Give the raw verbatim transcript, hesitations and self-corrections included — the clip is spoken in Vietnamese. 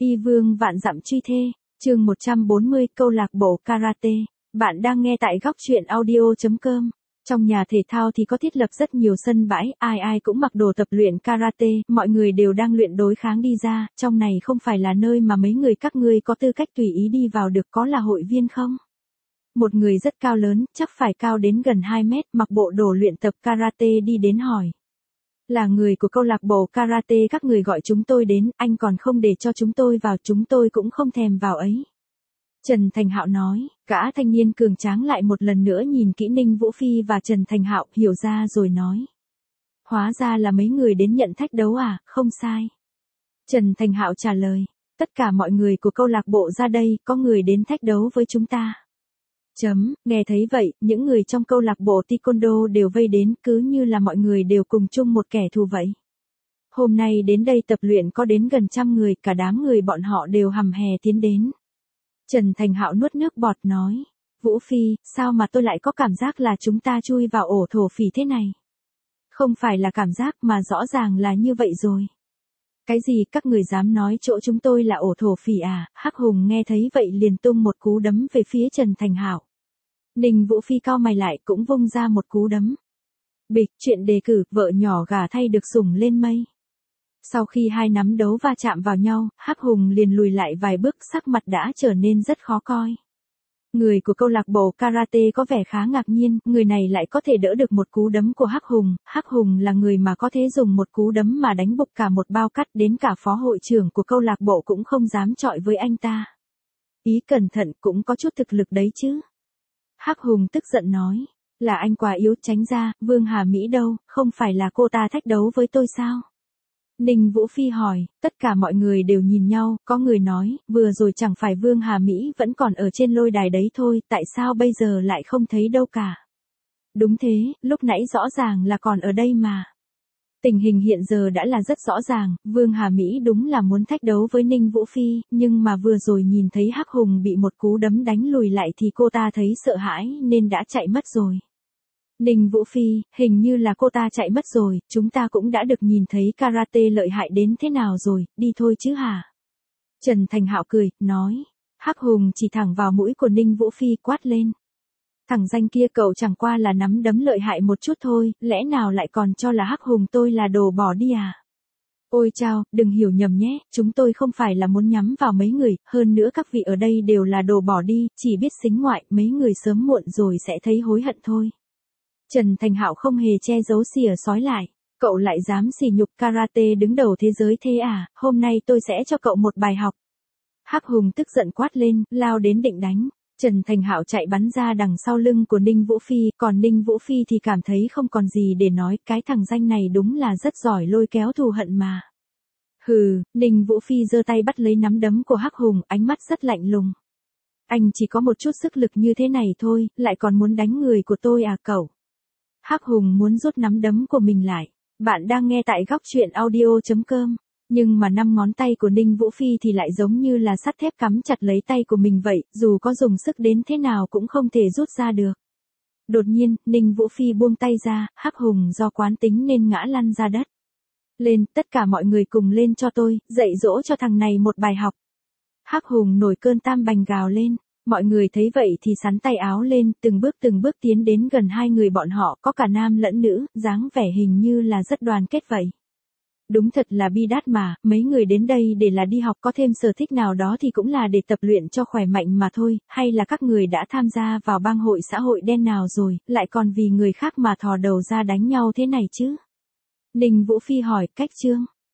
Y vương vạn dặm truy thê, chương một trăm bốn mươi câu lạc bộ karate. Bạn đang nghe tại góc truyện audio chấm com. Trong nhà thể thao thì có thiết lập rất nhiều sân bãi, ai ai cũng mặc đồ tập luyện karate, mọi người đều đang luyện đối kháng đi ra, trong này không phải là nơi mà mấy người các ngươi có tư cách tùy ý đi vào được, có là hội viên không? Một người rất cao lớn, chắc phải cao đến gần hai mét, mặc bộ đồ luyện tập karate đi đến hỏi. Là người của câu lạc bộ karate các người gọi chúng tôi đến, anh còn không để cho chúng tôi vào, chúng tôi cũng không thèm vào ấy. Trần Thành Hạo nói, gã thanh niên cường tráng lại một lần nữa nhìn kỹ Ninh Vũ Phi và Trần Thành Hạo, hiểu ra rồi nói. Hóa ra là mấy người đến nhận thách đấu à, không sai. Trần Thành Hạo trả lời, tất cả mọi người của câu lạc bộ ra đây, có người đến thách đấu với chúng ta. Chấm, nghe thấy vậy, những người trong câu lạc bộ taekwondo đều vây đến, cứ như là mọi người đều cùng chung một kẻ thù vậy. Hôm nay đến đây tập luyện có đến gần trăm người, cả đám người bọn họ đều hầm hè tiến đến. Trần Thành Hạo nuốt nước bọt nói, Vũ Phi, sao mà tôi lại có cảm giác là chúng ta chui vào ổ thổ phỉ thế này? Không phải là cảm giác mà rõ ràng là như vậy rồi. Cái gì các người dám nói chỗ chúng tôi là ổ thổ phỉ à? Hắc Hùng nghe thấy vậy liền tung một cú đấm về phía Trần Thành Hạo. Ninh Vũ Phi cau mày lại cũng vung ra một cú đấm. Bịch, chuyện đề cử vợ nhỏ gả thay được sủng lên mây. Sau khi hai nắm đấu va chạm vào nhau, Hắc Hùng liền lùi lại vài bước, sắc mặt đã trở nên rất khó coi. Người của câu lạc bộ karate có vẻ khá ngạc nhiên, người này lại có thể đỡ được một cú đấm của Hắc Hùng. Hắc Hùng là người mà có thể dùng một cú đấm mà đánh bục cả một bao cắt, đến cả phó hội trưởng của câu lạc bộ cũng không dám chọi với anh ta. Ý cẩn thận, cũng có chút thực lực đấy chứ. Hắc Hùng tức giận nói, là anh quá yếu, tránh ra. Vương Hà Mỹ đâu, không phải là cô ta thách đấu với tôi sao? Ninh Vũ Phi hỏi, tất cả mọi người đều nhìn nhau, có người nói, vừa rồi chẳng phải Vương Hà Mỹ vẫn còn ở trên lôi đài đấy thôi, tại sao bây giờ lại không thấy đâu cả? Đúng thế, lúc nãy rõ ràng là còn ở đây mà. Tình hình hiện giờ đã là rất rõ ràng, Vương Hà Mỹ đúng là muốn thách đấu với Ninh Vũ Phi, nhưng mà vừa rồi nhìn thấy Hắc Hùng bị một cú đấm đánh lùi lại thì cô ta thấy sợ hãi nên đã chạy mất rồi. Ninh Vũ Phi, hình như là cô ta chạy mất rồi, chúng ta cũng đã được nhìn thấy karate lợi hại đến thế nào rồi, đi thôi chứ hả? Trần Thành Hạo cười, nói. Hắc Hùng chỉ thẳng vào mũi của Ninh Vũ Phi quát lên. Thằng danh kia, cậu chẳng qua là nắm đấm lợi hại một chút thôi, lẽ nào lại còn cho là Hắc Hùng tôi là đồ bỏ đi à? Ôi chao, đừng hiểu nhầm nhé, chúng tôi không phải là muốn nhắm vào mấy người, hơn nữa các vị ở đây đều là đồ bỏ đi, chỉ biết xính ngoại, mấy người sớm muộn rồi sẽ thấy hối hận thôi. Trần Thành Hạo không hề che giấu xỉa sói lại, cậu lại dám sỉ nhục karate đứng đầu thế giới thế à, hôm nay tôi sẽ cho cậu một bài học. Hắc Hùng tức giận quát lên, lao đến định đánh. Trần Thành Hạo chạy bắn ra đằng sau lưng của Ninh Vũ Phi, còn Ninh Vũ Phi thì cảm thấy không còn gì để nói, cái thằng danh này đúng là rất giỏi lôi kéo thù hận mà. Hừ, Ninh Vũ Phi giơ tay bắt lấy nắm đấm của Hắc Hùng, ánh mắt rất lạnh lùng. Anh chỉ có một chút sức lực như thế này thôi, lại còn muốn đánh người của tôi à cậu? Hắc Hùng muốn rút nắm đấm của mình lại. Bạn đang nghe tại góc truyện audio chấm com. Nhưng mà năm ngón tay của Ninh Vũ Phi thì lại giống như là sắt thép cắm chặt lấy tay của mình vậy, dù có dùng sức đến thế nào cũng không thể rút ra được. Đột nhiên, Ninh Vũ Phi buông tay ra, Hắc Hùng do quán tính nên ngã lăn ra đất. Lên, tất cả mọi người cùng lên cho tôi, dạy dỗ cho thằng này một bài học. Hắc Hùng nổi cơn tam bành gào lên. Mọi người thấy vậy thì sắn tay áo lên, từng bước từng bước tiến đến gần hai người bọn họ, có cả nam lẫn nữ, dáng vẻ hình như là rất đoàn kết vậy. Đúng thật là bi đát mà, mấy người đến đây để là đi học, có thêm sở thích nào đó thì cũng là để tập luyện cho khỏe mạnh mà thôi, hay là các người đã tham gia vào bang hội xã hội đen nào rồi, lại còn vì người khác mà thò đầu ra đánh nhau thế này chứ? Ninh Vũ Phi hỏi, cách chương.